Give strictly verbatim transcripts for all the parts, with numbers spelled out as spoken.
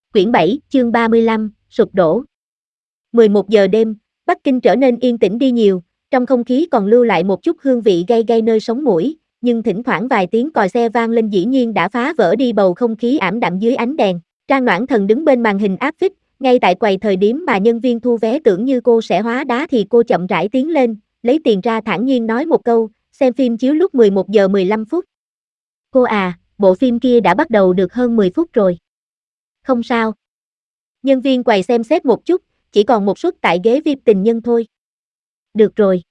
Quyển bảy, chương ba mươi lăm, sụp đổ. mười một giờ đêm, Bắc Kinh trở nên yên tĩnh đi nhiều, trong không khí còn lưu lại một chút hương vị gay gay nơi sống mũi, nhưng thỉnh thoảng vài tiếng còi xe vang lên dĩ nhiên đã phá vỡ đi bầu không khí ảm đạm dưới ánh đèn. Trang Noãn Thần đứng bên màn hình áp phích, ngay tại quầy thời điểm mà nhân viên thu vé tưởng như cô sẽ hóa đá thì cô chậm rãi tiến lên, lấy tiền ra thản nhiên nói một câu, xem phim chiếu lúc mười một giờ mười lăm phút. Cô à, bộ phim kia đã bắt đầu được hơn mười phút rồi. Không sao. Nhân viên quầy xem xét một chút, chỉ còn một suất tại ghế vi ai pi tình nhân thôi. Được rồi.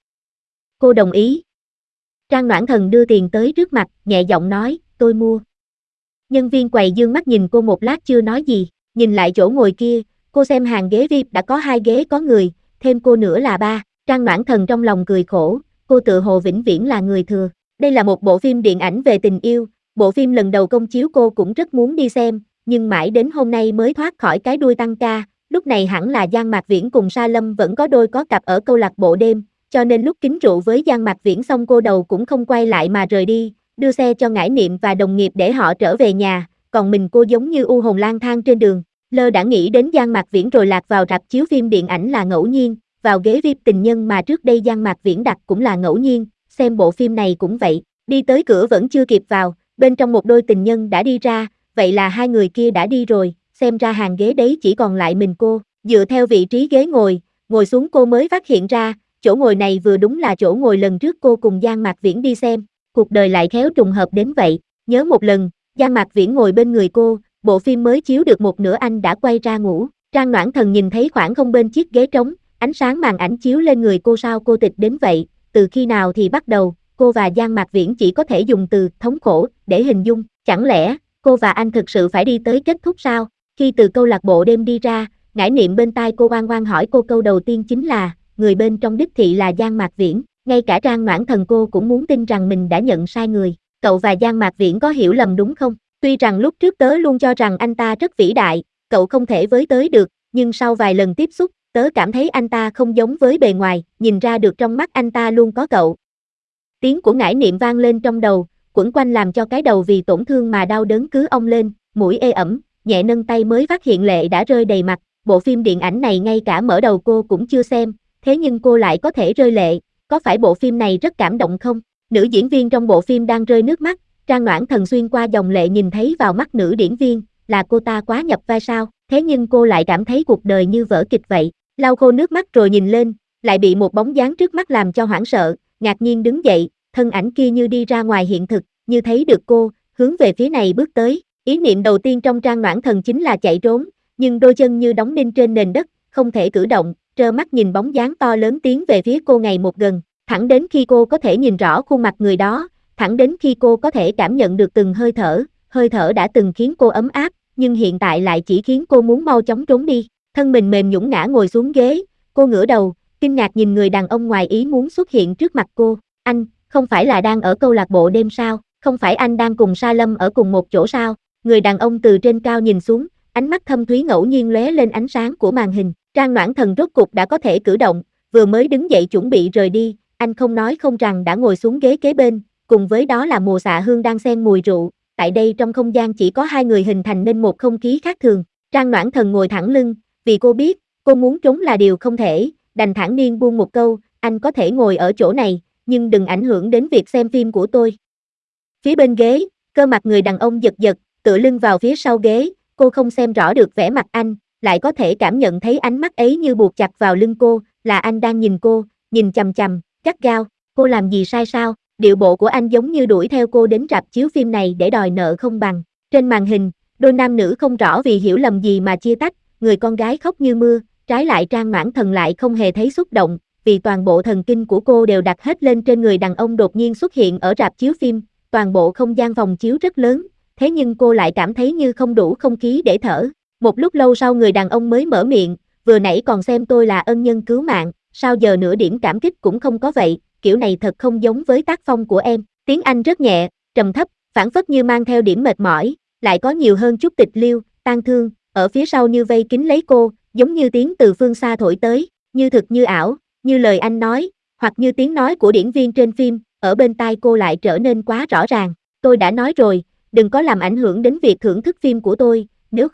Cô đồng ý. Trang Noãn Thần đưa tiền tới trước mặt, nhẹ giọng nói, tôi mua. Nhân viên quầy dương mắt nhìn cô một lát chưa nói gì, nhìn lại chỗ ngồi kia, cô xem hàng ghế vi ai pi đã có hai ghế có người, thêm cô nữa là ba. Trang Noãn Thần trong lòng cười khổ, cô tự hồ vĩnh viễn là người thừa. Đây là một bộ phim điện ảnh về tình yêu, bộ phim lần đầu công chiếu cô cũng rất muốn đi xem, nhưng mãi đến hôm nay mới thoát khỏi cái đuôi tăng ca, lúc này hẳn là Giang Mạc Viễn cùng Sa Lâm vẫn có đôi có cặp ở câu lạc bộ đêm, cho nên lúc kính rượu với Giang Mạc Viễn xong cô đầu cũng không quay lại mà rời đi, đưa xe cho Ngải Niệm và đồng nghiệp để họ trở về nhà, còn mình cô giống như u hồn lang thang trên đường, lơ đã nghĩ đến Giang Mạc Viễn rồi lạc vào rạp chiếu phim điện ảnh là ngẫu nhiên, vào ghế vi ai pi tình nhân mà trước đây Giang Mạc Viễn đặt cũng là ngẫu nhiên, xem bộ phim này cũng vậy, đi tới cửa vẫn chưa kịp vào, bên trong một đôi tình nhân đã đi ra, vậy là hai người kia đã đi rồi, xem ra hàng ghế đấy chỉ còn lại mình cô, dựa theo vị trí ghế ngồi, ngồi xuống cô mới phát hiện ra, chỗ ngồi này vừa đúng là chỗ ngồi lần trước cô cùng Giang Mạc Viễn đi xem, cuộc đời lại khéo trùng hợp đến vậy, nhớ một lần, Giang Mạc Viễn ngồi bên người cô, bộ phim mới chiếu được một nửa anh đã quay ra ngủ, Trang Noãn Thần nhìn thấy khoảng không bên chiếc ghế trống, ánh sáng màn ảnh chiếu lên người cô sao cô tịch đến vậy, từ khi nào thì bắt đầu, cô và Giang Mạc Viễn chỉ có thể dùng từ thống khổ để hình dung, chẳng lẽ cô và anh thực sự phải đi tới kết thúc sao? Khi từ câu lạc bộ đêm đi ra, Ngải Niệm bên tai cô oan oan hỏi cô câu đầu tiên chính là, người bên trong đích thị là Giang Mạc Viễn, ngay cả Trang Noãn Thần cô cũng muốn tin rằng mình đã nhận sai người, cậu và Giang Mạc Viễn có hiểu lầm đúng không? Tuy rằng lúc trước tớ luôn cho rằng anh ta rất vĩ đại, cậu không thể với tới được, nhưng sau vài lần tiếp xúc, tớ cảm thấy anh ta không giống với bề ngoài, nhìn ra được trong mắt anh ta luôn có cậu. Tiếng của Ngải Niệm vang lên trong đầu, quẩn quanh làm cho cái đầu vì tổn thương mà đau đớn cứ ong lên, mũi ê ẩm, nhẹ nâng tay mới phát hiện lệ đã rơi đầy mặt, bộ phim điện ảnh này ngay cả mở đầu cô cũng chưa xem, thế nhưng cô lại có thể rơi lệ, có phải bộ phim này rất cảm động không? Nữ diễn viên trong bộ phim đang rơi nước mắt, Trang Noãn Thần xuyên qua dòng lệ nhìn thấy vào mắt nữ diễn viên, là cô ta quá nhập vai sao, thế nhưng cô lại cảm thấy cuộc đời như vở kịch vậy, lau khô nước mắt rồi nhìn lên, lại bị một bóng dáng trước mắt làm cho hoảng sợ, ngạc nhiên đứng dậy, thân ảnh kia như đi ra ngoài hiện thực, như thấy được cô, hướng về phía này bước tới, ý niệm đầu tiên trong Trang Noãn Thần chính là chạy trốn, nhưng đôi chân như đóng đinh trên nền đất, không thể cử động, trơ mắt nhìn bóng dáng to lớn tiến về phía cô ngày một gần, thẳng đến khi cô có thể nhìn rõ khuôn mặt người đó, thẳng đến khi cô có thể cảm nhận được từng hơi thở, hơi thở đã từng khiến cô ấm áp, nhưng hiện tại lại chỉ khiến cô muốn mau chóng trốn đi, thân mình mềm nhũn ngã ngồi xuống ghế, cô ngửa đầu, kinh ngạc nhìn người đàn ông ngoài ý muốn xuất hiện trước mặt cô, anh, không phải là đang ở câu lạc bộ đêm sao, không phải anh đang cùng Sa Lâm ở cùng một chỗ sao, người đàn ông từ trên cao nhìn xuống, ánh mắt thâm thúy ngẫu nhiên lóe lên ánh sáng của màn hình, Trang Noãn Thần rốt cục đã có thể cử động, vừa mới đứng dậy chuẩn bị rời đi, anh không nói không rằng đã ngồi xuống ghế kế bên, cùng với đó là mùa xạ hương đang xen mùi rượu, tại đây trong không gian chỉ có hai người hình thành nên một không khí khác thường, Trang Noãn Thần ngồi thẳng lưng, vì cô biết, cô muốn trốn là điều không thể, đành thản nhiên buông một câu, anh có thể ngồi ở chỗ này, nhưng đừng ảnh hưởng đến việc xem phim của tôi. Phía bên ghế, cơ mặt người đàn ông giật giật, tựa lưng vào phía sau ghế, cô không xem rõ được vẻ mặt anh, lại có thể cảm nhận thấy ánh mắt ấy như buộc chặt vào lưng cô, là anh đang nhìn cô, nhìn chằm chằm, gắt gao, cô làm gì sai sao, điệu bộ của anh giống như đuổi theo cô đến rạp chiếu phim này để đòi nợ không bằng. Trên màn hình, đôi nam nữ không rõ vì hiểu lầm gì mà chia tách, người con gái khóc như mưa, trái lại Trang Noãn Thần lại không hề thấy xúc động, vì toàn bộ thần kinh của cô đều đặt hết lên trên người đàn ông đột nhiên xuất hiện ở rạp chiếu phim, toàn bộ không gian phòng chiếu rất lớn, thế nhưng cô lại cảm thấy như không đủ không khí để thở. Một lúc lâu sau người đàn ông mới mở miệng, vừa nãy còn xem tôi là ân nhân cứu mạng, sao giờ nửa điểm cảm kích cũng không có vậy, kiểu này thật không giống với tác phong của em, tiếng Anh rất nhẹ, trầm thấp, phảng phất như mang theo điểm mệt mỏi, lại có nhiều hơn chút tịch liêu, tang thương, ở phía sau như vây kín lấy cô, giống như tiếng từ phương xa thổi tới, như thực như ảo, như lời anh nói, hoặc như tiếng nói của diễn viên trên phim, ở bên tai cô lại trở nên quá rõ ràng, tôi đã nói rồi, đừng có làm ảnh hưởng đến việc thưởng thức phim của tôi, nếu không,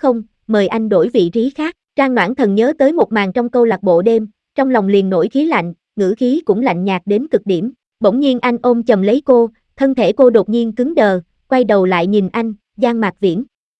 mời anh đổi vị trí khác. Trang Noãn Thần nhớ tới một màn trong câu lạc bộ đêm, trong lòng liền nổi khí lạnh, ngữ khí cũng lạnh nhạt đến cực điểm. Bỗng nhiên anh ôm chầm lấy cô, thân thể cô đột nhiên cứng đờ, quay đầu lại nhìn anh, Giang Mạc Viễn.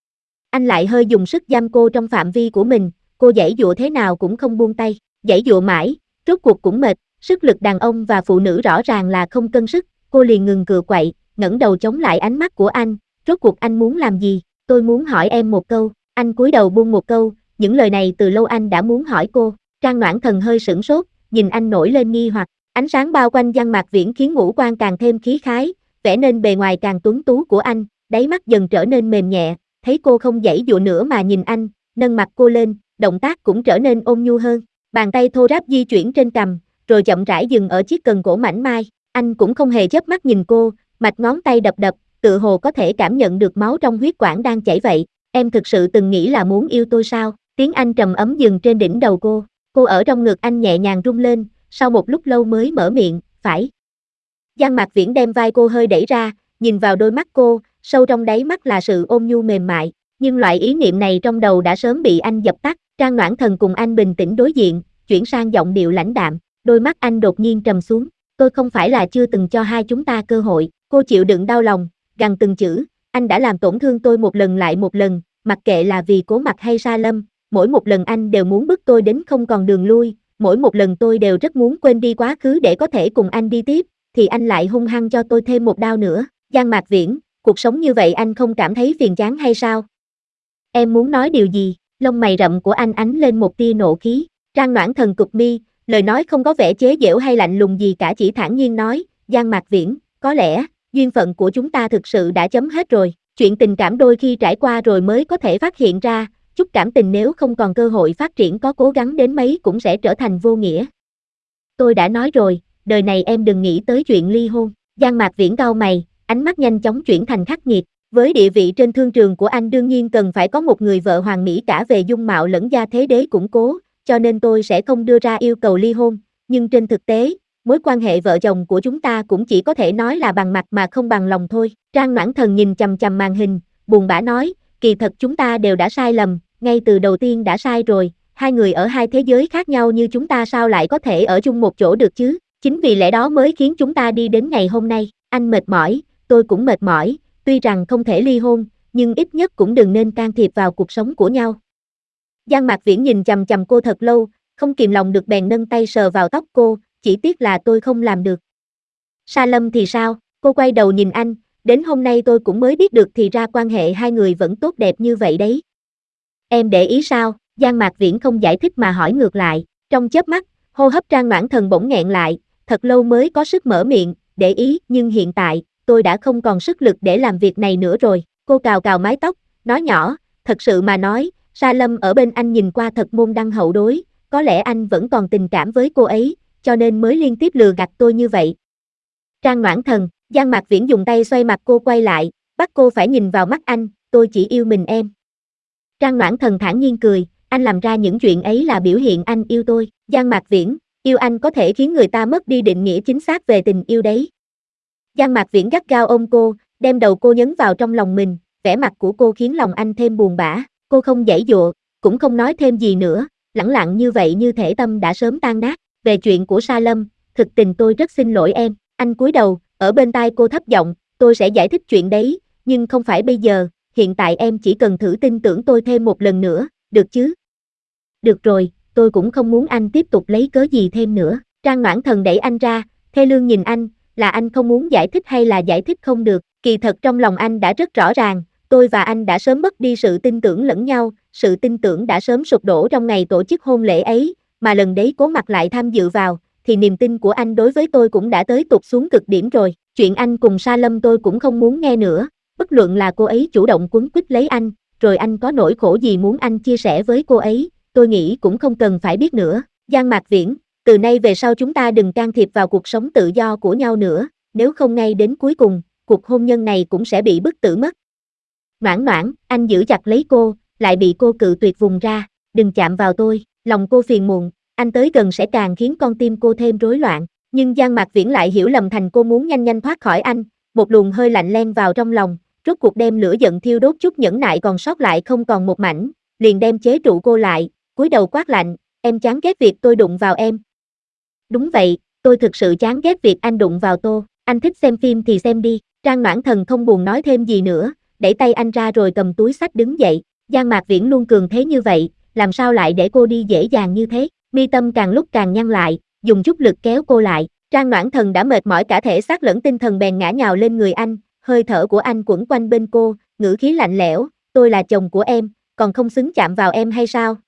Anh lại hơi dùng sức giam cô trong phạm vi của mình, cô giãy dụa thế nào cũng không buông tay, giãy dụa mãi, rốt cuộc cũng mệt, sức lực đàn ông và phụ nữ rõ ràng là không cân sức, cô liền ngừng cựa quậy, ngẩng đầu chống lại ánh mắt của anh, rốt cuộc anh muốn làm gì? Tôi muốn hỏi em một câu. Anh cúi đầu buông một câu, những lời này từ lâu anh đã muốn hỏi cô. Trang Noãn Thần hơi sửng sốt, nhìn anh nổi lên nghi hoặc, ánh sáng bao quanh Giang Mạc Viễn khiến ngũ quan càng thêm khí khái, vẽ nên bề ngoài càng tuấn tú của anh, đáy mắt dần trở nên mềm nhẹ, thấy cô không giãy dụa nữa mà nhìn anh, nâng mặt cô lên, động tác cũng trở nên ôn nhu hơn, bàn tay thô ráp di chuyển trên cằm, rồi chậm rãi dừng ở chiếc cần cổ mảnh mai, anh cũng không hề chớp mắt nhìn cô, mạch ngón tay đập đập, tự hồ có thể cảm nhận được máu trong huyết quản đang chảy vậy. Em thực sự từng nghĩ là muốn yêu tôi sao? Tiếng anh trầm ấm dừng trên đỉnh đầu cô, cô ở trong ngực anh nhẹ nhàng rung lên, sau một lúc lâu mới mở miệng, phải. Giang Mạc Viễn đem vai cô hơi đẩy ra, nhìn vào đôi mắt cô, sâu trong đáy mắt là sự ôn nhu mềm mại, nhưng loại ý niệm này trong đầu đã sớm bị anh dập tắt. Trang Noãn Thần cùng anh bình tĩnh đối diện, chuyển sang giọng điệu lãnh đạm, đôi mắt anh đột nhiên trầm xuống, tôi không phải là chưa từng cho hai chúng ta cơ hội, cô chịu đựng đau lòng, gằn từng chữ, anh đã làm tổn thương tôi một lần lại một lần, mặc kệ là vì Cố Mặc hay Sa Lâm, mỗi một lần anh đều muốn bức tôi đến không còn đường lui, mỗi một lần tôi đều rất muốn quên đi quá khứ để có thể cùng anh đi tiếp, thì anh lại hung hăng cho tôi thêm một đau nữa. Giang Mạc Viễn, cuộc sống như vậy anh không cảm thấy phiền chán hay sao? Em muốn nói điều gì? Lông mày rậm của anh ánh lên một tia nộ khí. Trang Noãn Thần cụp mi, lời nói không có vẻ chế giễu hay lạnh lùng gì cả, chỉ thản nhiên nói, Giang Mạc Viễn, có lẽ, duyên phận của chúng ta thực sự đã chấm hết rồi, chuyện tình cảm đôi khi trải qua rồi mới có thể phát hiện ra, chút cảm tình nếu không còn cơ hội phát triển có cố gắng đến mấy cũng sẽ trở thành vô nghĩa. Tôi đã nói rồi, đời này em đừng nghĩ tới chuyện ly hôn. Giang Mạc Viễn cau mày, ánh mắt nhanh chóng chuyển thành khắc nghiệt. Với địa vị trên thương trường của anh đương nhiên cần phải có một người vợ hoàn mỹ cả về dung mạo lẫn gia thế để củng cố, cho nên tôi sẽ không đưa ra yêu cầu ly hôn, nhưng trên thực tế, mối quan hệ vợ chồng của chúng ta cũng chỉ có thể nói là bằng mặt mà không bằng lòng thôi. Trang Noãn Thần nhìn chằm chằm màn hình, buồn bã nói, kỳ thật chúng ta đều đã sai lầm, ngay từ đầu tiên đã sai rồi, hai người ở hai thế giới khác nhau như chúng ta sao lại có thể ở chung một chỗ được chứ, chính vì lẽ đó mới khiến chúng ta đi đến ngày hôm nay, anh mệt mỏi, tôi cũng mệt mỏi, tuy rằng không thể ly hôn, nhưng ít nhất cũng đừng nên can thiệp vào cuộc sống của nhau. Giang Mạc Viễn nhìn chằm chằm cô thật lâu, không kìm lòng được bèn nâng tay sờ vào tóc cô, chỉ tiếc là tôi không làm được. Sa Lâm thì sao? Cô quay đầu nhìn anh, đến hôm nay tôi cũng mới biết được thì ra quan hệ hai người vẫn tốt đẹp như vậy đấy. Em để ý sao? Giang Mạc Viễn không giải thích mà hỏi ngược lại, trong chớp mắt, hô hấp Trang Noãn Thần bỗng nghẹn lại, thật lâu mới có sức mở miệng, để ý, nhưng hiện tại, tôi đã không còn sức lực để làm việc này nữa rồi. Cô cào cào mái tóc, nói nhỏ, thật sự mà nói, Sa Lâm ở bên anh nhìn qua thật môn đăng hậu đối, có lẽ anh vẫn còn tình cảm với cô ấy, cho nên mới liên tiếp lừa gạt tôi như vậy. Trang Noãn Thần, Giang Mạc Viễn dùng tay xoay mặt cô quay lại, bắt cô phải nhìn vào mắt anh, tôi chỉ yêu mình em. Trang Noãn Thần thản nhiên cười, anh làm ra những chuyện ấy là biểu hiện anh yêu tôi. Giang Mạc Viễn, yêu anh có thể khiến người ta mất đi định nghĩa chính xác về tình yêu đấy. Giang Mạc Viễn gắt gao ôm cô, đem đầu cô nhấn vào trong lòng mình, vẻ mặt của cô khiến lòng anh thêm buồn bã, cô không giãy dụa, cũng không nói thêm gì nữa, lẳng lặng như vậy như thể tâm đã sớm tan nát. Về chuyện của Sa Lâm, thực tình tôi rất xin lỗi em. Anh cúi đầu, ở bên tai cô thấp giọng, tôi sẽ giải thích chuyện đấy, nhưng không phải bây giờ, hiện tại em chỉ cần thử tin tưởng tôi thêm một lần nữa, được chứ? Được rồi, tôi cũng không muốn anh tiếp tục lấy cớ gì thêm nữa. Trang Noãn Thần đẩy anh ra, thê lương nhìn anh, là anh không muốn giải thích hay là giải thích không được, kỳ thật trong lòng anh đã rất rõ ràng, tôi và anh đã sớm mất đi sự tin tưởng lẫn nhau, sự tin tưởng đã sớm sụp đổ trong ngày tổ chức hôn lễ ấy, mà lần đấy Cố Mặc lại tham dự vào, thì niềm tin của anh đối với tôi cũng đã tới tụt xuống cực điểm rồi, chuyện anh cùng Sa Lâm tôi cũng không muốn nghe nữa, bất luận là cô ấy chủ động quấn quýt lấy anh, rồi anh có nỗi khổ gì muốn anh chia sẻ với cô ấy, tôi nghĩ cũng không cần phải biết nữa. Giang Mạc Viễn, từ nay về sau chúng ta đừng can thiệp vào cuộc sống tự do của nhau nữa, nếu không ngay đến cuối cùng, cuộc hôn nhân này cũng sẽ bị bức tử mất. Noãn Noãn, anh giữ chặt lấy cô, lại bị cô cự tuyệt vùng ra, đừng chạm vào tôi, lòng cô phiền muộn, anh tới gần sẽ càng khiến con tim cô thêm rối loạn, nhưng Giang Mạc Viễn lại hiểu lầm thành cô muốn nhanh nhanh thoát khỏi anh, một luồng hơi lạnh len vào trong lòng, rốt cuộc đem lửa giận thiêu đốt chút nhẫn nại còn sót lại không còn một mảnh, liền đem chế trụ cô lại, cúi đầu quát lạnh, em chán ghét việc tôi đụng vào em. Đúng vậy, tôi thực sự chán ghét việc anh đụng vào tôi, anh thích xem phim thì xem đi, Trang Noãn Thần không buồn nói thêm gì nữa, đẩy tay anh ra rồi cầm túi xách đứng dậy, Giang Mạc Viễn luôn cường thế như vậy, làm sao lại để cô đi dễ dàng như thế, mi tâm càng lúc càng nhăn lại, dùng chút lực kéo cô lại, Trang Noãn Thần đã mệt mỏi cả thể xác lẫn tinh thần bèn ngã nhào lên người anh, hơi thở của anh quẩn quanh bên cô, ngữ khí lạnh lẽo, tôi là chồng của em, còn không xứng chạm vào em hay sao?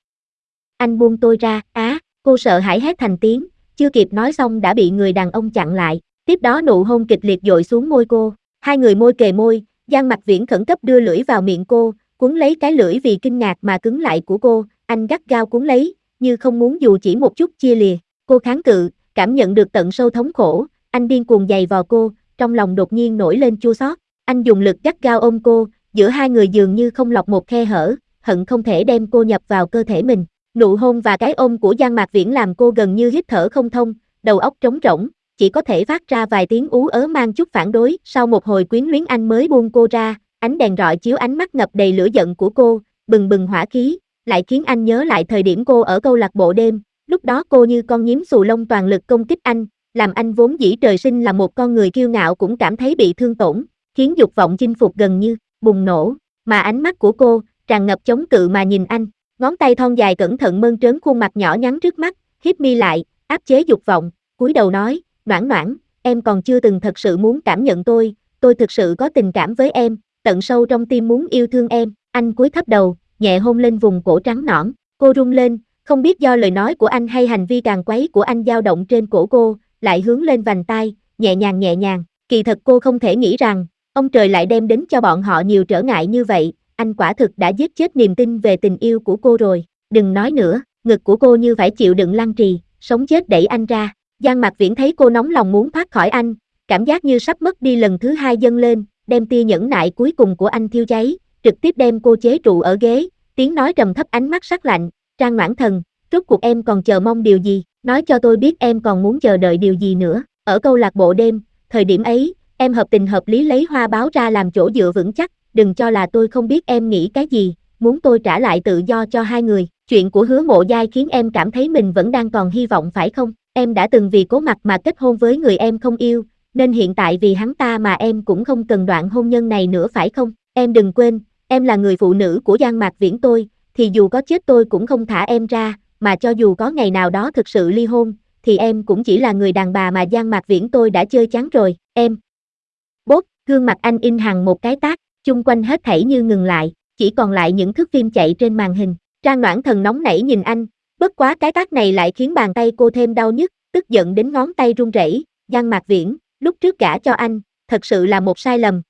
Anh buông tôi ra, á, cô sợ hãi hét thành tiếng, chưa kịp nói xong đã bị người đàn ông chặn lại, tiếp đó nụ hôn kịch liệt dội xuống môi cô, hai người môi kề môi, Giang Mạc Viễn khẩn cấp đưa lưỡi vào miệng cô, cuốn lấy cái lưỡi vì kinh ngạc mà cứng lại của cô, anh gắt gao cuốn lấy, như không muốn dù chỉ một chút chia lìa, cô kháng cự, cảm nhận được tận sâu thống khổ, anh điên cuồng giày vò cô, trong lòng đột nhiên nổi lên chua xót, anh dùng lực gắt gao ôm cô, giữa hai người dường như không lọt một khe hở, hận không thể đem cô nhập vào cơ thể mình. Nụ hôn và cái ôm của Giang Mạc Viễn làm cô gần như hít thở không thông, đầu óc trống rỗng, chỉ có thể phát ra vài tiếng ú ớ mang chút phản đối. Sau một hồi quyến luyến anh mới buông cô ra, ánh đèn rọi chiếu ánh mắt ngập đầy lửa giận của cô, bừng bừng hỏa khí, lại khiến anh nhớ lại thời điểm cô ở câu lạc bộ đêm, lúc đó cô như con nhím xù lông toàn lực công kích anh, làm anh vốn dĩ trời sinh là một con người kiêu ngạo cũng cảm thấy bị thương tổn, khiến dục vọng chinh phục gần như bùng nổ, mà ánh mắt của cô tràn ngập chống cự mà nhìn anh. Ngón tay thon dài cẩn thận mơn trớn khuôn mặt nhỏ nhắn trước mắt, hiếp mi lại, áp chế dục vọng, cúi đầu nói, Noãn Noãn, em còn chưa từng thật sự muốn cảm nhận tôi, tôi thực sự có tình cảm với em, tận sâu trong tim muốn yêu thương em, anh cúi thấp đầu, nhẹ hôn lên vùng cổ trắng nõn, cô rung lên, không biết do lời nói của anh hay hành vi càng quấy của anh dao động trên cổ cô, lại hướng lên vành tai, nhẹ nhàng nhẹ nhàng, kỳ thật cô không thể nghĩ rằng, ông trời lại đem đến cho bọn họ nhiều trở ngại như vậy. Anh quả thực đã giết chết niềm tin về tình yêu của cô rồi, đừng nói nữa, ngực của cô như phải chịu đựng lăng trì, sống chết đẩy anh ra, Giang Mạc Viễn thấy cô nóng lòng muốn thoát khỏi anh, cảm giác như sắp mất đi lần thứ hai dâng lên, đem tia nhẫn nại cuối cùng của anh thiêu cháy, trực tiếp đem cô chế trụ ở ghế, tiếng nói trầm thấp ánh mắt sắc lạnh, Trang Noãn Thần, rốt cuộc em còn chờ mong điều gì, nói cho tôi biết em còn muốn chờ đợi điều gì nữa, ở câu lạc bộ đêm, thời điểm ấy, em hợp tình hợp lý lấy hoa báo ra làm chỗ dựa vững chắc, đừng cho là tôi không biết em nghĩ cái gì, muốn tôi trả lại tự do cho hai người, chuyện của Hứa Mộ Giai khiến em cảm thấy mình vẫn đang còn hy vọng phải không, em đã từng vì cố mặt mà kết hôn với người em không yêu, nên hiện tại vì hắn ta mà em cũng không cần đoạn hôn nhân này nữa phải không, em đừng quên, em là người phụ nữ của Giang Mạc Viễn tôi, thì dù có chết tôi cũng không thả em ra, mà cho dù có ngày nào đó thực sự ly hôn, thì em cũng chỉ là người đàn bà mà Giang Mạc Viễn tôi đã chơi chán rồi, em. Bốp, gương mặt anh in hằn một cái tát, chung quanh hết thảy như ngừng lại, chỉ còn lại những thước phim chạy trên màn hình. Trang Noãn Thần nóng nảy nhìn anh, bất quá cái tát này lại khiến bàn tay cô thêm đau nhức, tức giận đến ngón tay run rẩy. Giang Mạc Viễn, lúc trước gả cho anh, thật sự là một sai lầm,